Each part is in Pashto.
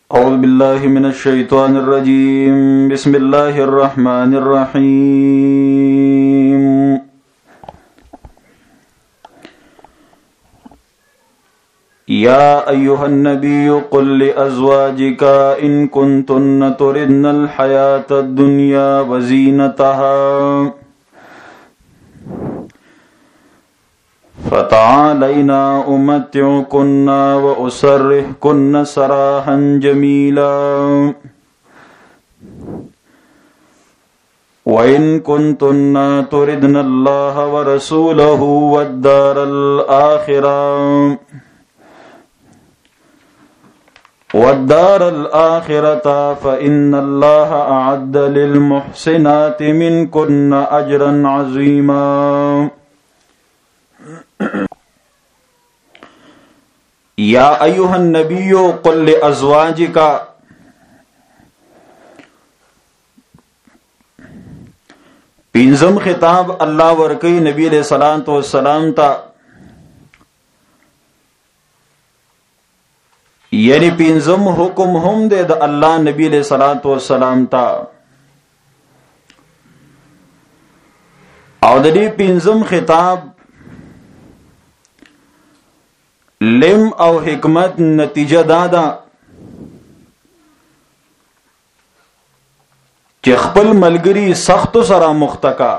أعوذ بالله من الشيطان الرجيم بسم الله الرحمن الرحيم يا أيها النبي قل لأزواجك إن كنتن تردن الحياة الدنيا وزينتها فتعالينا أمتعكن وأسرحكن سراحا جميلا وإن كنتن تردن الله ورسوله والدار الآخرة فإن الله أعد للمحسنات منكن أجرا عظيما یا ایها النبی قل لازواجک پنځم خطاب الله ورکی نبی علیہ الصلوۃ والسلام ته، یعنی پنځم حکم هم د الله نبی علیہ الصلوۃ والسلام ته، او د دې پنځم خطاب لم او حکمت نتیجه دادا چې خپل ملګری سخت سره مختکا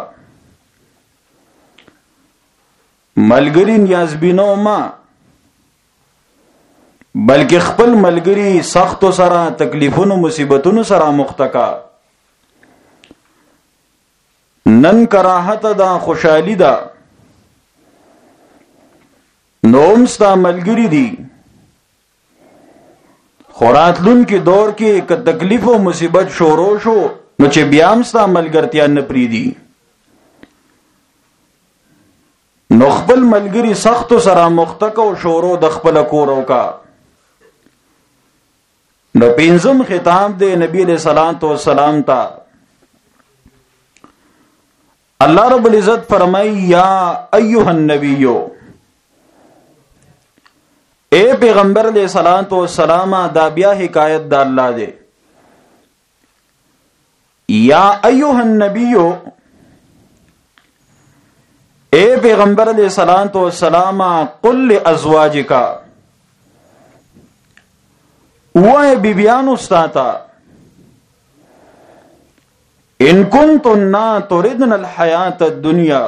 ملګری نیازبینو ما بلکې خپل ملګری سخت سره تکلیفونو مصیبتونو سره مختکا. نن کراهت دا خوشحالی دا نوم ستا ملګری دی، خوراتلون کې دور کې که تکلیف و مصیبت شروع شو نو چې بیام ستا ملګرتیا نه پریدي، نو خپل ملګری سخت سره مختک او شروع د خپل کورو کا. نو پنځم خطاب دی نبی علیہ الصلوۃ والسلام ته. الله رب العزت فرمای یا ایها النبیو، اے پیغمبر علیہ الصلوۃ والسلام، دا بیا حکایت دا اللہ دے. یا ایوہ النبیو، اے پیغمبر علیہ الصلوۃ والسلام، قل لازواجک، وائے بیبیانو استاتا، ان کنتن تردن الحیات الدنیا،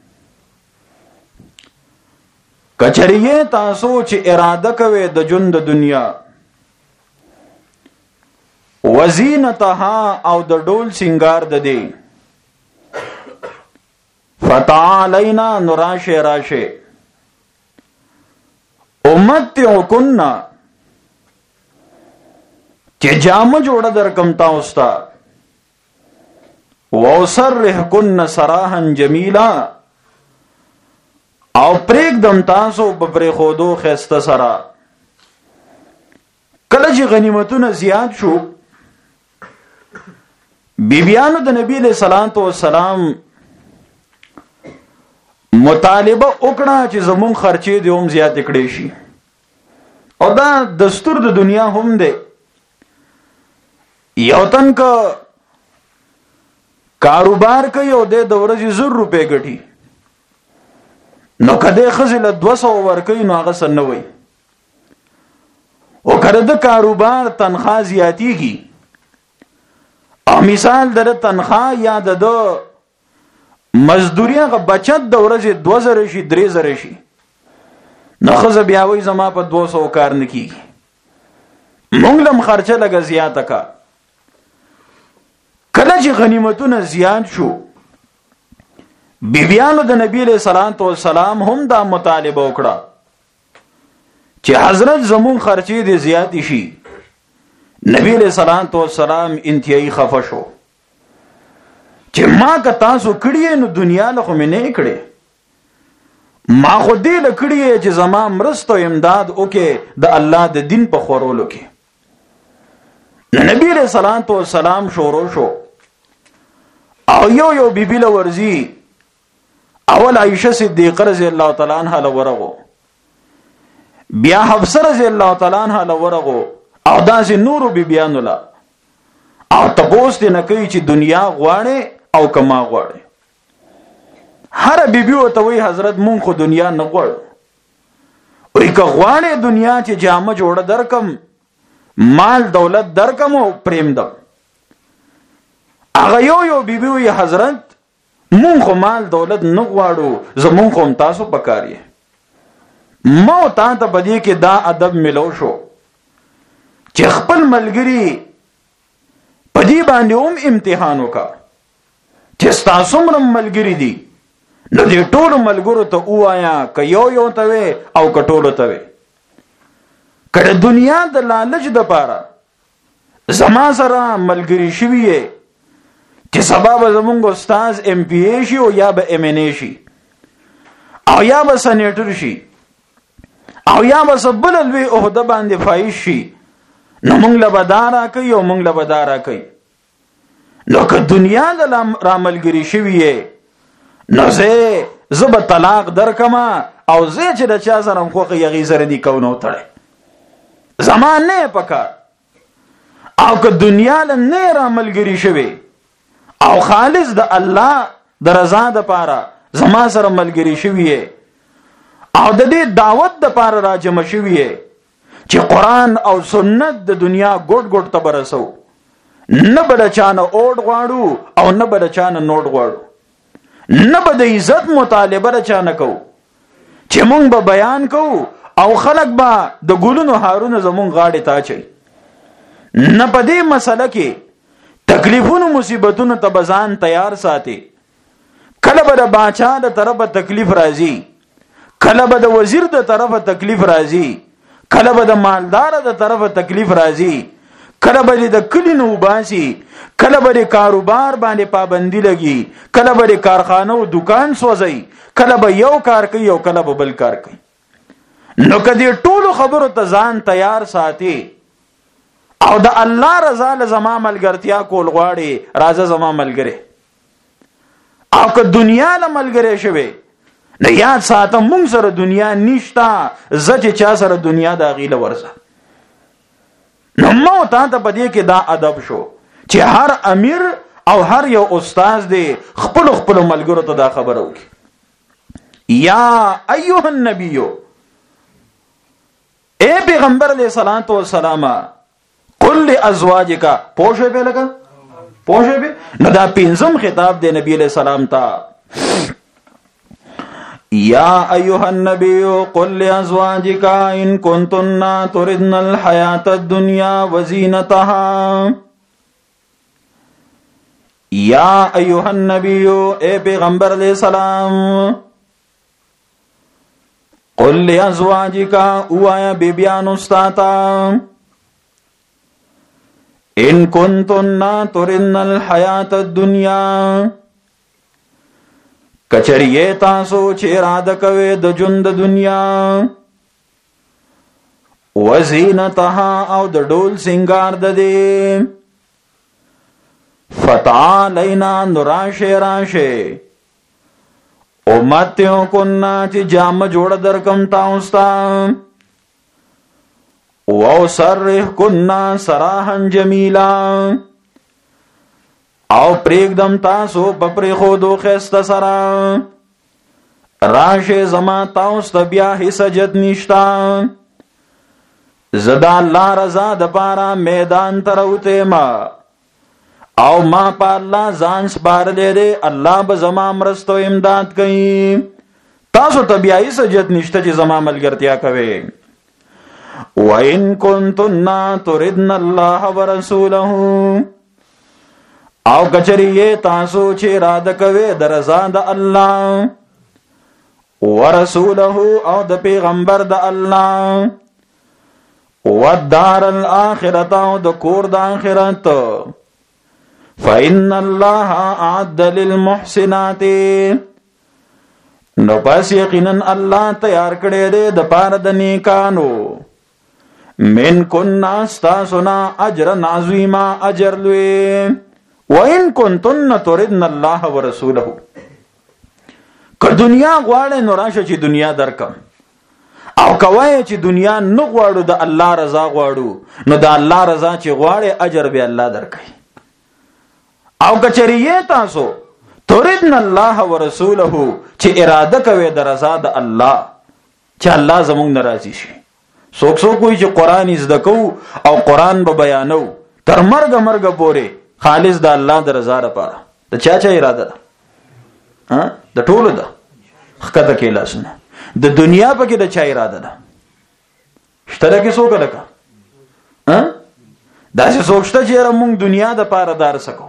کچریه تاسو چې اراده کوي د ژوند د دنیا، وزینتها او د ډول سنگار د دی، فتعالینا نراشه راشه، امتعکن چې جامه جوړه درکم تاسو ته، واسرحکن سراحا جمیلا او پریک دم تاسو بپری خودو خسته سرا. کله چې غنیمتونه زیات شو، بیبیانو د نبی علیہ الصلوۃ والسلام مطالبه وکړه چې زمون خرچې دې هم زیات کړې شي، او دا دستور د دنیا هم دی. یو تن کا کاروبار کوي او د ورځې 100 روپے ګټي، نو کده خزل 200 ورکوي نو هغه سن وي، او کده د کاروبار تنخواه زیاتیږي، او مثال در تنخواه یا د مزدوری هغه بچت د ورځې 2000 شي 3000 شي، نو خزه بیا وي زما په 200 کار نه کیږي، مونږ لم خرچه لګه زیاته کا. کله چې غنیمتونه زیات شو، بیبیانو د نبی علیہ الصلوۃ والسلام هم دا مطالبه وکړه چې حضرت زمون خرچې دې زیات شي. نبی علیہ الصلوۃ والسلام انتهایی خفه شو چې ما که تاسو کړی نو دنیا له خو مې نه کړی، ما خو دې له کړی چې زما مرسته او امداد وکړي د الله د دین په خورولو کې. نبی علیہ الصلوۃ والسلام شروع شو او یو بیبی له ورزي. اول عائشہ صدیقہ رضی اللہ تعالی عنہ لورغو، بیا حفصہ رضی اللہ تعالی عنہ لورغو، او داسې نورو بیبیانو لا او تپوس دې نه کوي چې دنیا غواړي او کما غواړي. هر بیبي ورته وایي حضرت مونږ خو دنیا نه غواړو. وایي که غواړې دنیا چې جامه جوړه درکم، مال دولت درکم او پریم دم. هغه یو بیبي وایي حضرت مونږ خو مال دولت نه غواړو، زمونږ خو هم تاسو پکار یې. ما او تا ته په دې کې دا ادب ملو شو چې خپل ملګري په دې باندې هم امتحان وکړه چې ستاسو ملګري دي، نو دې ټولو ملګرو ته ووایا که یو ته وې او که ټولو ته وې. که د دنیا د لالچ دپاره زما سره ملګري شوي یې چې سبا به زمونږ استاذ MP شي او یا به MNA شي او یا به سنیټر شي او یا به څه بله لوی عهده باندې فایز شي، نو مونږ له به دا راکوي او مونږ له به دا راکوي. نو که دنیا د راملګري شوي یې نو زه به طلاق درکمه او زه چې د چا سره م خوښه هغې سره دي کو نو تړی، زما نه یې پکار. او که دنیا له نه راملګري شوي او خالص د الله د رضا دپاره زما سره ملګري شوي یې او د دې دعوت دپاره راجمع شوي یې چې قرآن او سنت د دنیا ګوټ ګوټ ته برسو، نه به د چا نه اوډ غواړو او نه به د چا نه نوټ غواړو، نه به د عزت مطالبه د چا نه کوو چې مونږ به بیان کوو او خلک به د ګلونو هارونه زمونږ غاړې ته اچوي. نه په دې مسله کې تکلیفونو مصیبتونو ته به ځان تیار ساتي. کله به د باچا د طرفه تکلیف راځي، کله به د وزیر د طرفه تکلیف راځي، کله به د مالدار د طرفه تکلیف راځي، کله به د کلی نه وباسي، کله به د کاروبار باندې پابندي لګي، کله به د کارخانه او دکان سوځي، کله به یو کار کوي او کله به بل کار کوي. نو کدی ټولو خبرو ته ځان تیار ساتي او د الله رضا له زما ملګرتیا کول غواړي، راځه زما ملګری. او که دنیا له ملګری شوي نو یاد ساته مونږ سره دنیا نشته، زه چې چا سره دنیا د هغې له ورځه. نو ما تا ته په دې کې دا ادب شو چې هر امیر او هر یو استاذ دی خپلو خپلو ملګرو ته دا خبره وکړي. یا ایها النبیو، اے پیغمبر علیہ الصلوۃ والسلام، قل لازواجک، پوه شوې به لکه پوه شوې به. نو دا پنځم خطاب دی نبی علیہ السلام ته. یا ایها النبی قل لازواجک ان کنتن تردن الحیاة الدنیا وزینتها. یا ایها النبی، اے پیغمبر علیہ السلام، قل لازواجک، اوایا بیبیان استاتا، ان کنتن تردن الحیاة الدنیا، کچریه تاسو چې اراده کوي د ژوند د دنیا، وزینتها او د ډول سنگار د دې، فتعالینا نراشه راشه امتیو کننا چې جامه جوړ درکم تاسو ته، او سرح کننا سراحا جمیلا، او پریږدم تاسو په پرېښودو ښایسته سره، راشه زما تاسو ته بیا هېڅ حاجت نشته. زه د الله رضا دپاره میدان ته راوتی یم او ما په الله ځان سپارلی دی، الله به زما مرسته او امداد کوي. تاسو ته بیا هېڅ حاجت نشته چې زما ملګرتیا کوئ. وَإِن كُنتُنَّ تُرِدْنَ اللَّهَ وَرَسُولَهُ، او کچریه تاسو چې اراده کوي د رضا د الله، ورسوله او د پیغمبر د الله، والدار الاخرة او د کور د آخرت، فإن الله أعد للمحسنات، نو پس یقینا الله تیار کړی دی د پاره د نیکانو، من کننا استاسنا اجر عظیما، اجر لوی. وَإِن كُنتُنَّ تُرِدْنَ اللَّهَ وَرَسُولَهُ، که دنیا غواړې نو راشه چې دنیا درکم، او کوي چې دنیا نه غواړو د الله رضا غواړو نو د الله رضا چې غواړي اجر به الله درکړي. او کچریه تاسو تريدن الله ورسوله چې اراده کوي د رضا د الله چې الله زموږ ناراضي شي. څوک کوئی چې قران زده کو او قران به بیانو تر مرګ پورې خالص د الله د رضا لپاره د چا اراده ده؟ د ټولو ده. خکته کې لاسونه د دنیا په کې د چا اراده ده؟ شته کې څوک لکه دا چې څوک شته چې موږ دنیا د پاره دار سکو.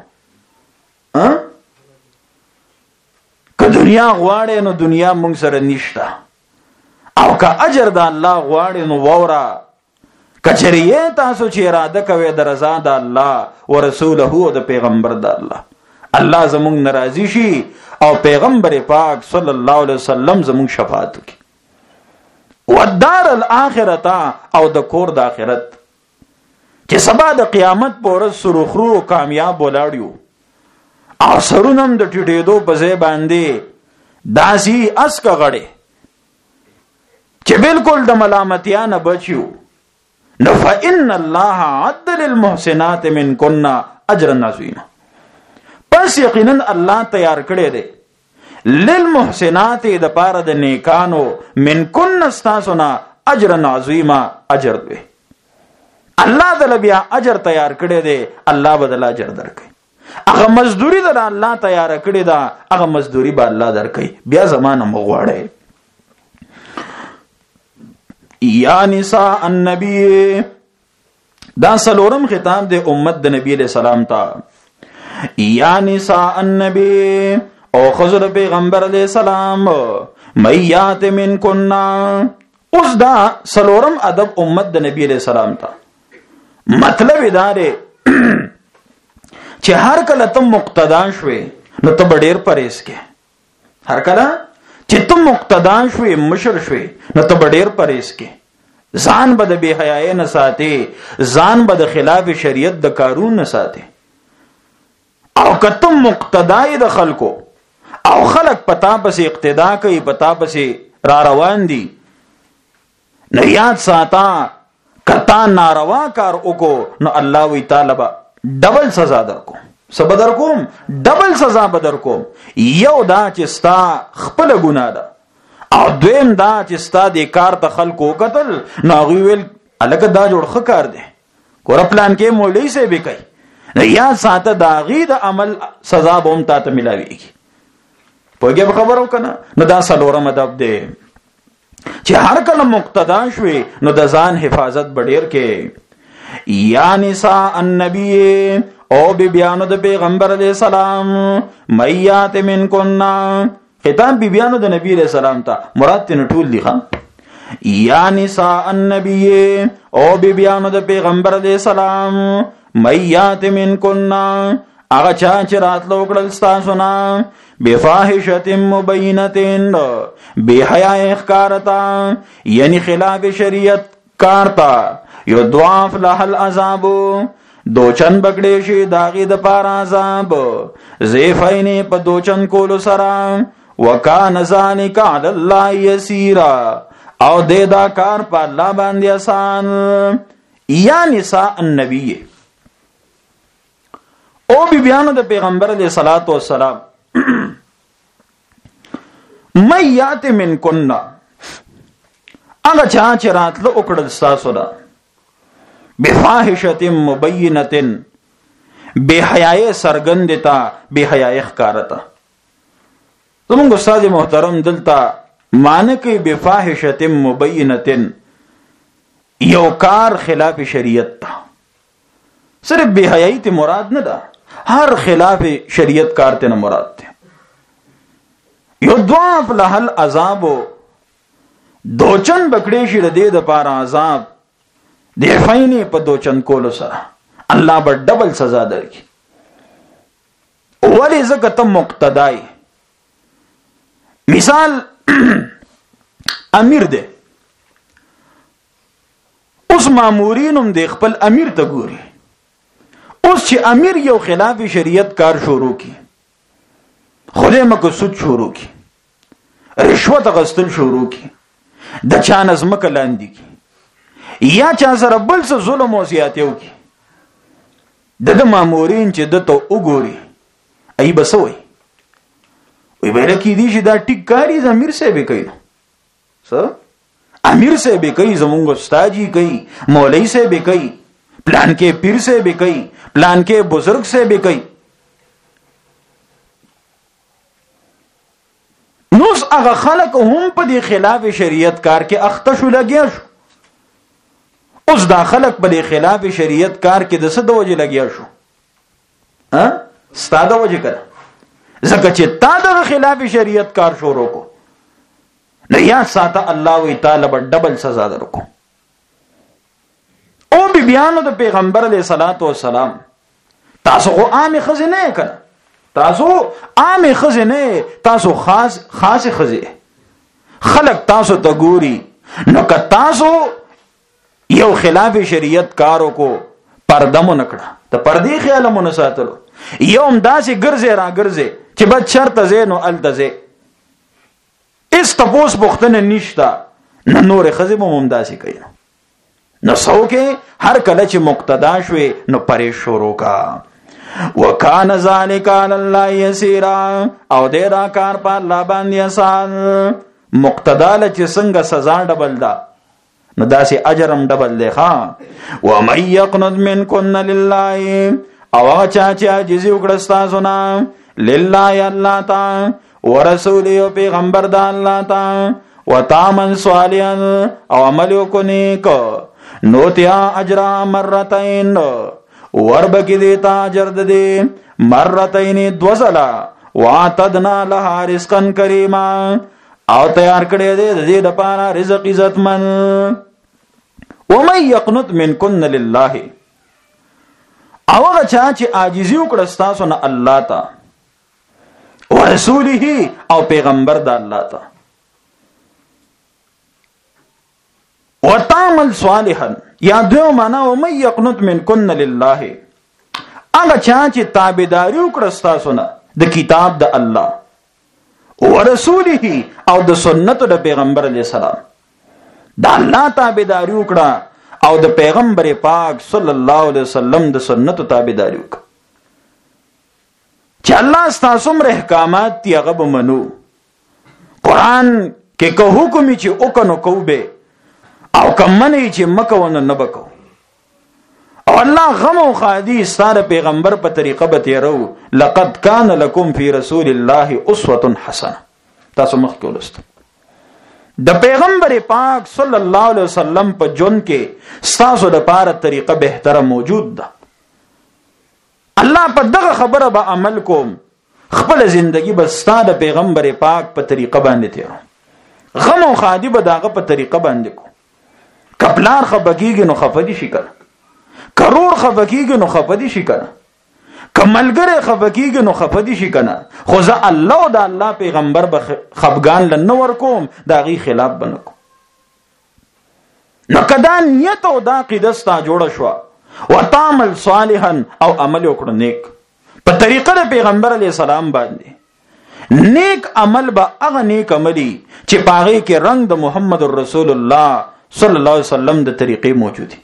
که دنیا غواړي نو دنیا موږ سره نشته، او که اجر د الله غواړي نو وورا کچریه تاسو چې اراده کوي د رضا د الله ورسوله او د پیغمبر د الله، الله زموږ ناراضي شي او پیغمبر پاک صلی الله علیه وسلم زموږ شفاعت وکړي. والدار الاخرته او د کور د آخرت چې سبا د قیامت په ورځ سرخرو کامیاب ولاړیو او سرونم د ټیټېدو په ځای باندې داسي اسکه غړي چې بالکل د ملامتیا نه بچیو. نو فإن الله عد للمحسنات منكن اجرا عظیما. پس یقینا الله تیار کړی دی للمحسنات د پاره د نیکانو منکن استاسنا اجرا عظیما اجر دی. الله دل بیا اجر تیار کړی دی، الله بدل اجر درکړي. هغه مزدوری د الله تیار کړی دا هغه مزدوری به الله درکړي. بیا زمانه مغواړي. یا نساء النبی دا سلورم خطاب د امت د نبی علیہ السلام ته. یا نساء النبی او خزر پیغمبر علیہ السلام میات من کننا. اوس دا سلورم ادب امت د نبی علیہ السلام ته. مطلب دا دی چې هر کله ته مقتدا شوي نو ته ډېر پرهیز کې. هر کله چې ته مقتدا شوي مشر شوي نو ته ډېر پرهیز کې. ځان به د بے حیاي نه ساتي، ځان به د خلاف شریعت د کارون نه ساتي. او کته مقتدای د خلکو او خلق پتا پسې اقتدا کوي، پتا پسې را روان دي، نو یاد ساته کتا ناروا کار وکړو نو الله وی تعالی با ډبل سزا درکو. سبا درکوم ډبل سزا بدرکوم. یو دا چې ستا خپل ګناه ده، او دویم دا چې ستا د کار ته خلکو قتل نو هغوی ویل الکه دا جوړ ښه کار دی ګوره پلان کې مولوي صاحب یې کوي. نو یاد ساته د هغې د عمل سزا به هم تا ته میلاویږي. پوهېږې به خبره وکنه. نو دا څلورم ادب دی چې هر کله مقتدا شوي نو د ځان حفاظت به ډېر کې. یا نساء النبی او بیبیانو د پیغمبر علیہ السلام میات منکن. خطاب بیبیانو د نبی علیہ السلام ته مراد تینا ټول دی. یا نساء النبی او بیبیانو د پیغمبر علیہ السلام میات منکن اغا چا چې راتلو کړل ستاسو نه بفاحشة مبینة بے حیاء اخکارتا یعنی خلاف شریعت کارتا یضاعف لها العذاب دوچن بکڑی شي داغی د پار عذاب ضعفین په دوچن کولو سرا وکان ذلک علی الله یسیرا او دې دا کار په الله باندې آسان. یا نساء النبی او بیبیانو د پیغمبر علیہ الصلوۃ والسلام میات منکن هغه چا چې راتلو وکړل ستاسو نه بفاحشة مبینة بے حیاء سرګندتا بے حیاء ښکارتا. زمونږ استاد محترم دلته معنی کوي بفاحشة مبینة یو کار خلاف شریعت تا. صرف بے حیائی ته مراد نه ده، هر خلاف شریعت کار ته نه مراد ده. یضاعف لها العذاب دوچن بکړې شي د دې د پاره عذاب ضعفین په دوچن کولو سره الله به ډبل سزا درکړي. ولی زکه ته مقتدای. مثال امیر دی، اوس مامورینم دی خپل امیر ته ګوري. اوس چې امیر یو خلاف شریعت کار شروع کی، خدای مکو سود شروع کی، رشوت غستل شروع کی، د چا نظمک لاندې کی یا چا سره بل څه ظلم او زیاتې وکي د مامورین چې د ته وګوري ای بسوي وی ویل کی دي چې دا ټیک کاری زمیر سے به کوي څه امیر سے به کوي زمونږ استادجی کوي مولوی سے به کوي پلان کې پیر سے به کوي پلان کې بزرگ سے به کوي نو هغه خلق هم په دې خلاف شریعت کار کې اخته شو لګیا شو اوس دا خلق په دې خلاف شریعت کار کې د څه د وجه لګیا شو ستاده وجه کړه ځکه چې تا د خلاف شریعت کار شروع کو نه یا ساته الله وی تعالی به ډبل سزا درکو او بیانو د پیغمبر علیه الصلاۃ والسلام تاسو خو عام خزینه کړه تاسو عام خزینه تاسو خاص خزینه خلق تاسو ته ګوري نو که تاسو یو خلاف شریعت کارو کو پردمو نکړه ته پردی خیال مون ساتلو یوم داسې ګرځي را ګرځي چې بد شرط زینو التزه اس تپوس بختنه نشتا نه نور خزم ممداسي کوي نو څوکې هر کله چې مقتدا شوي نو پرې شروع کا وکانه ذالک علی الله یسیرا او دې را کار په الله باندې آسان مقتدا له چې څنګه سزا ډبل دا نو داسې اجرم ډبل دی ښا و من یقنط منکن لله او هغه چا چې عاجزي وکړه ستاسو نه لله الله تعالی ورسول او پیغمبر د الله تعالی وتامن صالحا او عمل وکونیک نوتیا اجر مرتين وربکی دیتا اجر دې مرتين دوزلا واتدنا لها رزقا کریما او تیار کړی دې د پاره رزق عزتمن ومن يقنط منكن لله او هغه چا چې عاجزي وکړه تاسو نه الله ته ورسوله او پیغمبر د الله ته وتعمل صالحا یا دو معنا ومن يقنط منكن لله هغه چا چې تابعداري وکړه تاسو نه د کتاب د الله ورسوله او د سنت د پیغمبر علیه السلام د الله تابعداري وکړه او د پیغمبر پاک صلی الله علیه وسلم د سنت تابعداري وکړه چې الله ستاسو مر احکامات تی هغه بمنو قران کې که حکم چې وکنو کوبه او کمنه چې مکونه نه بکو او الله غم او خادي ستاره پیغمبر په طریقه به تیرو لقد کان لکم فی رسول الله اسوه حسنه تاسو مخ کې ولست د پیغمبر پاک صلی الله علیه وسلم په جون کې ستاسو د پاره طریقه بهتره موجود ده الله په دغه خبره به عمل کوم خپل ژوندۍ به ستاسو د پیغمبر پاک په طریقه باندې تیرو غم او خادي به دغه په طریقه باندې کو کپلار خبکیږي نو خفدي شي کنه کرور خفکیږي نو خفدي شي کنه کملګره خفکیږي نو خفدي شي کنه خو ځا الله او د الله پیغمبر به خفغان لنور کوم داغي خلاف بنکو نو کدا نیت او دا قیدستا جوړ شو وتعمل صالحا او عمل وکړه نیک په طریقه د پیغمبر علی السلام باندې نیک عمل به هغه نیک عملی چې پاغه کې رنگ د محمد رسول الله صلی الله علیه وسلم د طریقې موجودي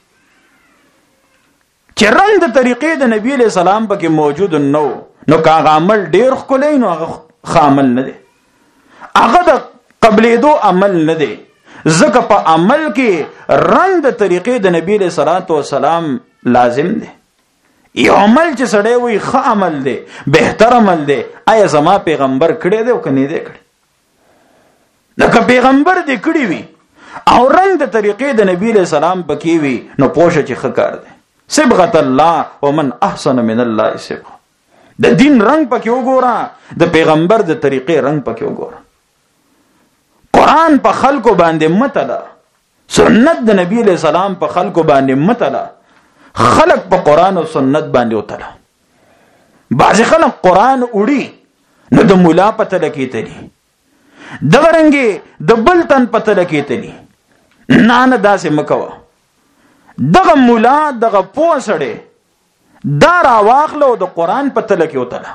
چې رنگ د طریقې د نبی علیہ السلام پکې موجود نو کاغه عمل ډیر خلای نو هغه خامل نه دی هغه د قبلېدو عمل نه دی ځکه په عمل کې رنگ د طریقې د نبی علیہ السلام لازم دی یو عمل چې سړی وي ښه عمل دی بهتر عمل دی آیا زما پیغمبر کړی دی او کني دی کړی لکه پیغمبر دی کړی وي او رنگ د طریقې د نبی علیہ السلام پکې وي نو پوښه چې ښه کار دی صبغت الله ومن احسن من الله صبغه د دین رنگ پکې وګوره د پیغمبر د طریقې رنگ پکې وګوره قران په خلکو باندې متلا سنت د نبی علیہ السلام په خلکو باندې متلا خلق په قران او سنت باندې وتلا بعض خلک قران وړي نو د مولا پته لکېتلی د ورنګي د بلتن پته لکېتلی نه داسې مکوه دغه مولا دغه پوسړې دا را واخلو د قران په تل کې وتله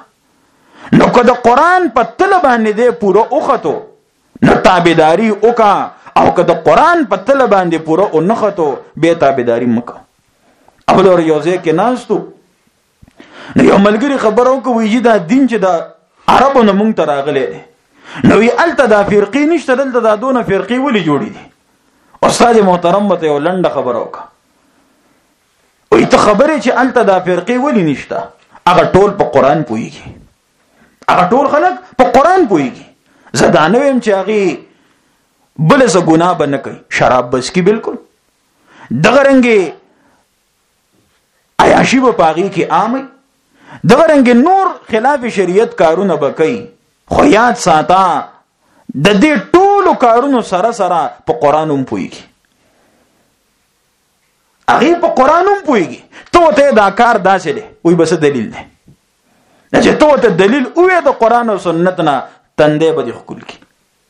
نو که د قران په تل باندې دې پوره اوخته نو تابعداري وکا او که د قران په تل باندې پوره او نخته به تابعداري مکه. او لور یو ځای کې ناستو نو یو ملګری خبرو کوي چې دا دین چې د عربو نه مونږ ته راغلی دی نو وی الته دا فرقې نشته دلته دا دونه فرقې ولې جوړې دي. استاد محترم ته یو لنډه خبره وکړه وی ته خبرې چې الته دا فرقې ولې نشته هغه ټول په قران پوهیږي هغه ټول خلک په قران پوهیږي. زدانه ويم چې هغه بل څه ګناه بنه کوي شراب بس کی بالکل دغه رنګي عیاشي په پاغي کې عامي دغه رنګي نور خلاف شریعت کارونه بکئی. خو یاد ساته د دې ټولو کارونو سره سره په قران هم پوهیږي هغه په قران هم پوهیږي. ته دا کار داسې دی وای بس دلیل دی چې ته دلیل اوه د قران او سنت نه تندې به خپل کی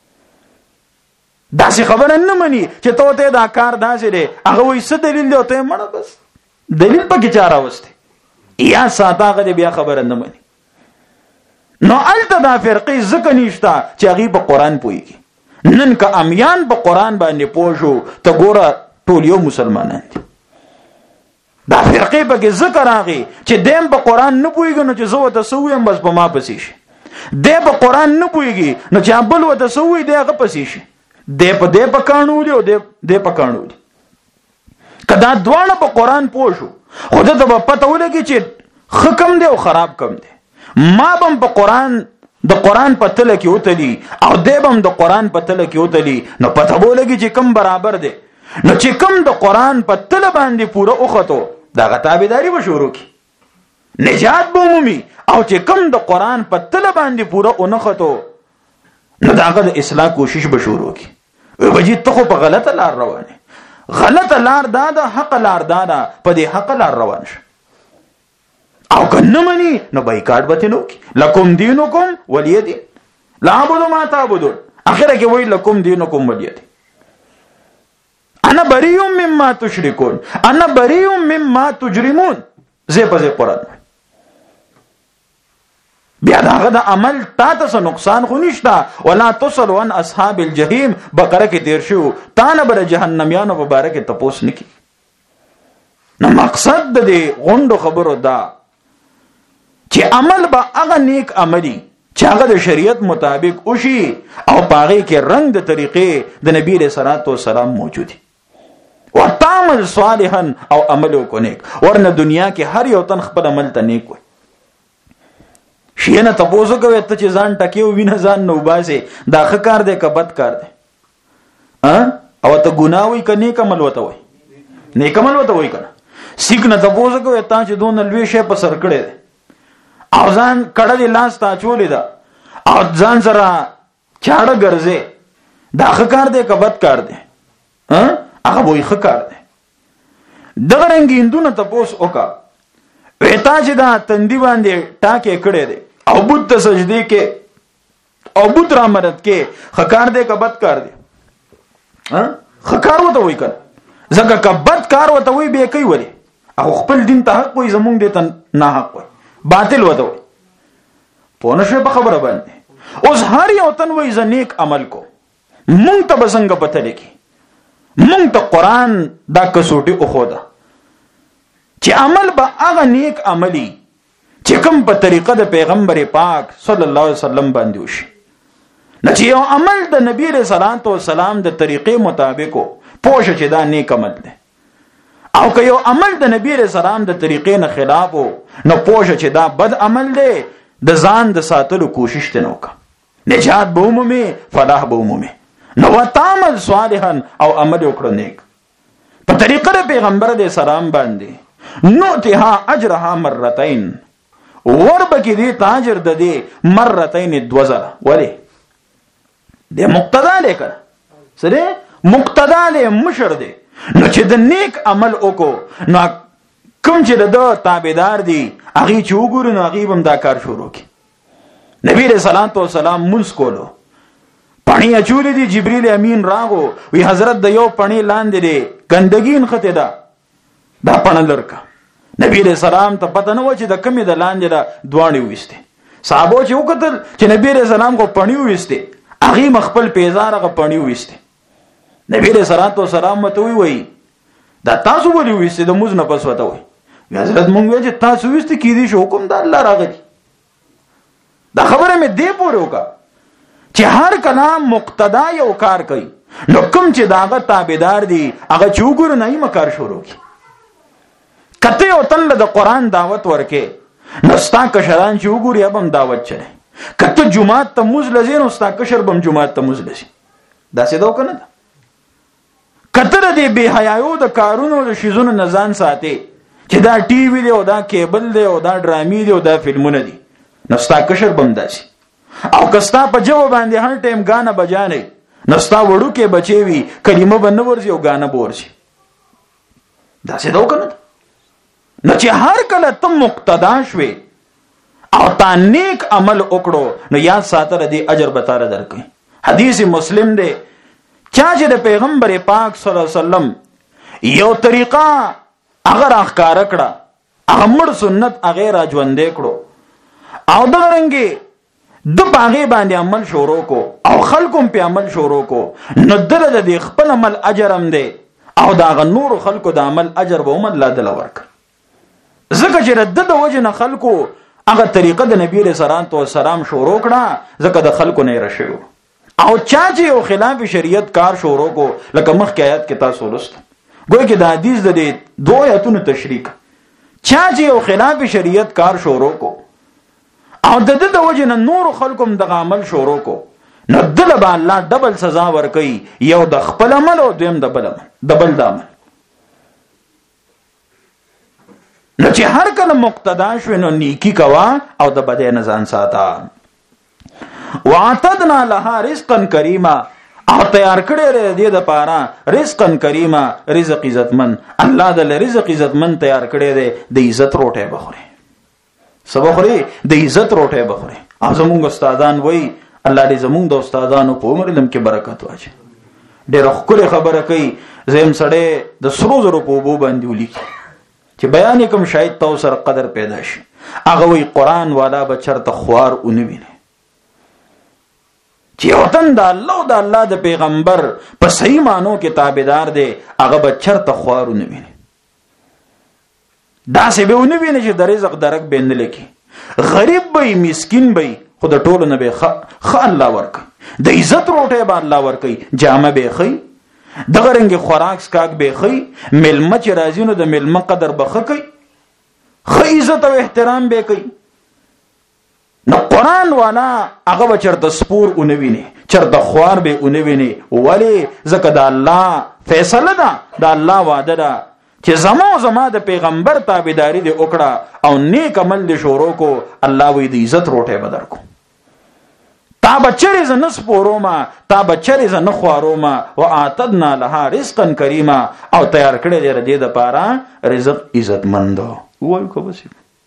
داسې خبره نه مني چې ته دا کار داسې دی هغه وای څه دلیل دی او ته مړه بس دلیل پکې چاره وسته یا ساته غدي بیا خبره نه مني. نو الته دا فرقې ځکه نشته چې هغه په قران پوهیږي. نن که امیان په قران باندې پوښو ته ګوره ټول یو مسلمانان دي. دا فرقې پکې ذکر راغی چې دیم په قران نه پوهیږي نو چې زه وته سویم بس په ما پسې شي. دې په قران نه پوهیږي نو چې بل وته سوې دی هغه پسې شي. دې په قانون او دې په قانون کدا دواړه په قران پوښو خو ته به پته ولګي چې حکم دی او خراب کم دی. ما بم په قران د قران په تل کې وتلی او دې بم د قران په تل کې وتلی نو پته ولګي چې کم برابر دی. نو چې کم د قران په تل باندې پوره اوخته دا غتابداري به شروع کی نجات به مومي او چې کم د قران په تل باندې پوره اونخته نو داغه د اصلاح کوشش به شروع کی. وبجی ته په غلطه لار روانه غلطه لار دا حق لار دا په دې حق لار روان شه او کنه منی نو بایکاټ به نو کی لکم دینکم ولی دین لا عبدو ما تعبدون اخره کې وای لکم دینکم ولی دین انا بریء مما تشركون انا بریء مما تجرمون زه په قرآن بیا داغه د عمل تا ته نقصان خو نشته ولا تصل عن اصحاب الجحیم بقره کې تیر شو تا نه بر جهنميانو مبارک ته پوس نکی. نو مقصد د دې غوندو خبرو دا چې عمل به هغه نیک عملی چې هغه د شریعت مطابق وشي او پاغه کې رنگ د طریقې د نبی رسول الله سلام موجودي وتعمل صالحا او عمل کو نیک ورنه دنیا کې هر یو تن خپل عمل ته نیک وي. شینه تاسو کوي ته چې ځان ټکیو وینه ځان نو باسي دا ښه کار دی که بد کار دی او ته ګناوي ک نیک عمل وته وي نیک عمل وته وي کنه سیک نه تاسو کوي ته چې دون لوي شی په سر کړي او ځان کړه لاس تا چولې دا او ځان سره چاړه ګرځي دا ښه کار دی که بد کار دی هغه وای ښه کار دی. دغه رنګ هندونه تاسو وکا وتا چې دا تندی باندې ټاکې کړي دي او بت ته سجدي کې او بت را مدد کې خکار دې کبد کار دي خکار وته وای کړه زګه کبد کار وته وای به کوي ولي او خپل دین ته حق وای زمونږ دې ته نه حق وای باطل وته وای په نشه په خبره باندې اوس هر یو تن وای ز نیک عمل کو مونږ ته بسنګ پته لکی مونږ ته قران دا کسوټي او خدا چې عمل به هغه نیک عملی چې کوم په طریقه د پیغمبر پاک صلی الله علیه وسلم باندې وشي. نه چې یو عمل د نبی رسول الله سلام د طریقې مطابق پوښ چې دا نیک عمل دی او که یو عمل د نبی رسول الله د طریقې نه خلاف نو پوښ چې دا بد عمل دی د ځان د ساتلو کوشش ته نوکا نجات به مومي فلاح به مومي. نو وتعمل صالحا او عمل وکړه نیک په طریقه د پیغمبر د سلام باندې نوتها اجرها مرتين وربکی دی تاجر د دې مرتين دوزله ولی د مقتدا لیکل سره مقتدا له مشر دی نو چې د نیک عمل وکړو نو کوم چې د تابعدار دي هغه چې وګوري نو هغه هم دا کار شروع کی. نبی رسول الله سلام منس کولو پانی اچولې دي جبرئیل امین راغو وی حضرت د یو پانی لاندې دي ګندګین خته ده دا پنه لرکا نبی رسول الله ته پته نه و چې د کمی د لاندې دا دوانې وسته صحابه چې وکتل چې نبی رسول الله کو پانی وسته هغه مخبل پیزار هغه پانی وسته نبی علیہ الصلوۃ والسلام مته وی دا تاسو ولې وېسته د موز نه پس وته وي حضرت مونږ وی چې تاسو وېسته کې دي شو حکم د الله راغلی دا خبره مې دی پورې وکړه چې هر کلام مقتدا یو کار کوي نو کوم چې داغه تابعدار دي هغه چې وګور نه یې مکار شروع کی کته یو تل د قران دعوت ورکې نو ستا کشران چې وګور یا بم دعوت چره کته جمعه ته موز لزین او ستا کشر بم جمعه ته موز لزین دا څه دوه کنه کتر دی بے حیايو د کارونو د شیزونو نزان ساتي چې دا ټي وی دی او دا کیبل دی او دا ډرامي دی او دا فلمونه دي نستا کشر بمداسي او کستا په جو باندې هر ټیم غانا بجانې نستا وړو کې بچي وي کلمه بنه ورسي او غانا بورسي دا څه دا وکنه نو چې هر کله تم مقتدا شوي او تا نیک عمل وکړو نو یاد ساتره دی اجر به تاره درکې حدیث مسلم دی چا چې د پیغمبر پاک صلی الله علیه وسلم یو طریقه اگر اخکار کړه هغه مړ سنت هغه را ژوندې کړو او د رنګي د باغې باندې عمل شروع کو او خلکو په عمل شروع کو نو دله د خپل عمل اجر هم دی او دا غ نور خلکو د عمل اجر به هم الله دل ورک زکه چې رد د وجه نه خلکو هغه طریقه د نبی رسول الله سلام شروع کړه زکه د خلکو نه راشي او چا چې یو خلاف شریعت کار شروع کو لکه مخکې آیات کې تاسو ولست ګویا کې د حدیث د دوه آیاتونو تشریح چا چې یو خلاف شریعت کار شروع کو او د د وجه نه نور خلقم د عمل شروع کو نو دل به الله ډبل سزا ورکړي یو د خپل عمل او دویم د بل عمل ډبل د عمل نو چې هر کله مقتدا شو نو نیکی کوا او د بده نه ځان ساته وعتدنا لها رزقا کریما او تیار کړی دی د پاره رزقا کریما رزق عزتمن الله د رزق عزتمن تیار کړی دی د عزت روټه بخوري سبخوري د عزت روټه بخوري او زموږ استادان وای الله دې زموږ د استادانو په عمر علم کې برکت واچي ډېر خپل خبره کوي زم سړی د سرو زرو په بو باندې ولیکي چې بیان کوم شاید تاسو سره قدر پیدا شي هغه وی قران والا بچرته خوار اونوي چې وطن د الله او د الله د پیغمبر په صحیح مانو کې تابعدار دی هغه به چرته خوارو نه ویني دا څه به ونه ویني چې د رزق درک بین لکی غریب به مسکین به خود ټولو نه به خ الله ورک د عزت روټه به الله ورکي جامه به خي دغه رنګ خوراک سکاک به خي ملمه چې راځي نو د ملمه قدر به خي خ عزت او احترام به کوي نو قرآن والا هغه چرته سپور اونویني چرته خوار به اونویني ولی زکه د الله فیصله ده د الله وعده ده چې زما د پیغمبر تابعداري دې وکړه او نیک عمل دې شروع کو الله وی د عزت روټه بدر کو تا بچری ز نس پوروما تا بچری ز نه خواروما واعتدنا لها رزقا کریما او تیار کړی دې د پاره رزق عزتمند وای کو بس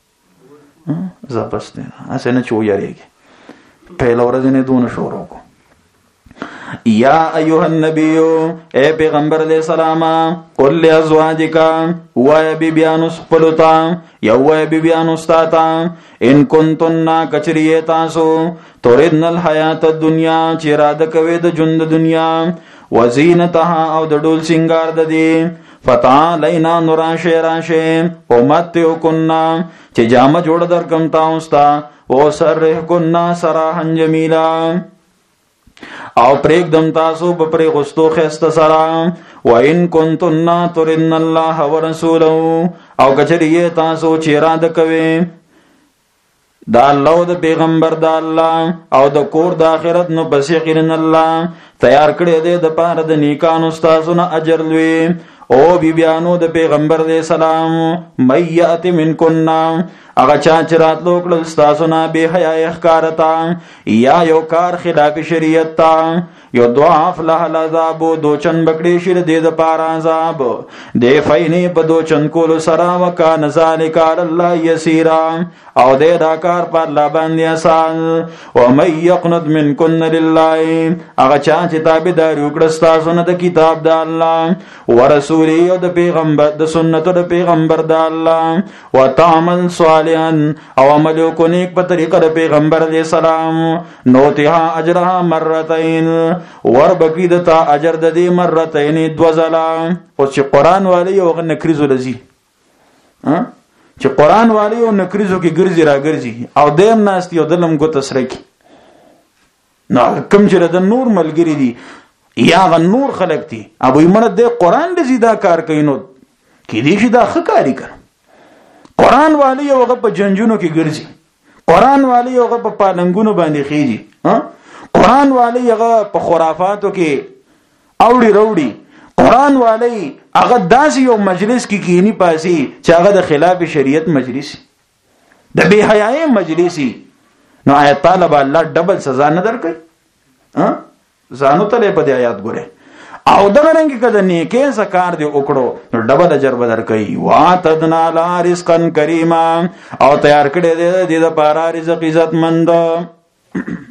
زبست نه اسنه چو یریږي پهلا ورځ نه دون شروع کو یا ایها النبی اے پیغمبر علیہ السلام قل لازواجک و بیبیان سپلتا یا و بیبیان استاتا ان کنتن کچریه تاسو تورن الحیات الدنیا چیراد کوي د ژوند دنیا وزینتها او د ډول سنگار د دی فتعالینا نراشه راشه او متیو کننا چې جامه جوړ در کم تاسو او سره کننا سراحن جمیلا او پریک دم تاسو په پرې غستو خسته سلام و ان کنتن ترن الله ورسوله او کچریه تاسو چې را د کوي دا الله د پیغمبر د الله او د کور د آخرت نو بس یقینا الله تیار کړی دی د پاره د نیکانو تاسو نه اجر لوي او بیبیانو د پیغمبر دې سلام مَيَّأْتِ مِنْكُنَّ اغه چا چرات لوکل تاسو نه به حیا اخکارتا یا یو کار خلاف شریعت تا یو ضعف له العذاب دوچن بکړي شر دې د پار عذاب دې فینې په دوچن کول سرا وکانه ذالک علی الله یسیرا او دې دا کار پر لا باندې آسان او مَن یقنط منکن لله اغه چا چې تابعداري وکړه تاسو نه د کتاب د الله ورسول او د پیغمبر د سنت د پیغمبر د الله وتعمل صالحا او عمل کو نیک په طریقه د پیغمبر علیہ السلام نو ته اجرها مرتين وربکی د تا اجر د دې مرتين دوزلا او چې قران والی او نکریزو لذي چې قران والی او نکریزو کې ګرځي را ګرځي او دیم ناستي او دلم کو تسرکی نو کوم چې د نور ملګری دي یا غ نور خلق دي ابو ایمن د قران د زیدا کار کینو کې دي چې دا خکاری کړ قران والی او غ په جنجونو کې ګرځي قران والی او غ په پالنګونو باندې خيږي قران والی هغه په خرافاتو کې اوړي وروړي قران والی هغه داسې یو مجلس کې کینی پاسي چې هغه د خلاف شریعت مجلس د بے حیاي مجلسي نو آیت طالب الله ډبل سزا نه درکړي ځانو ته په دې آیات ګوره او دغه رنګ کده نیکه سکار دی وکړو نو ډبل اجر بدر کوي واتدنا لا رزقن کریما او تیار کړی دی د پاره رزق عزت مند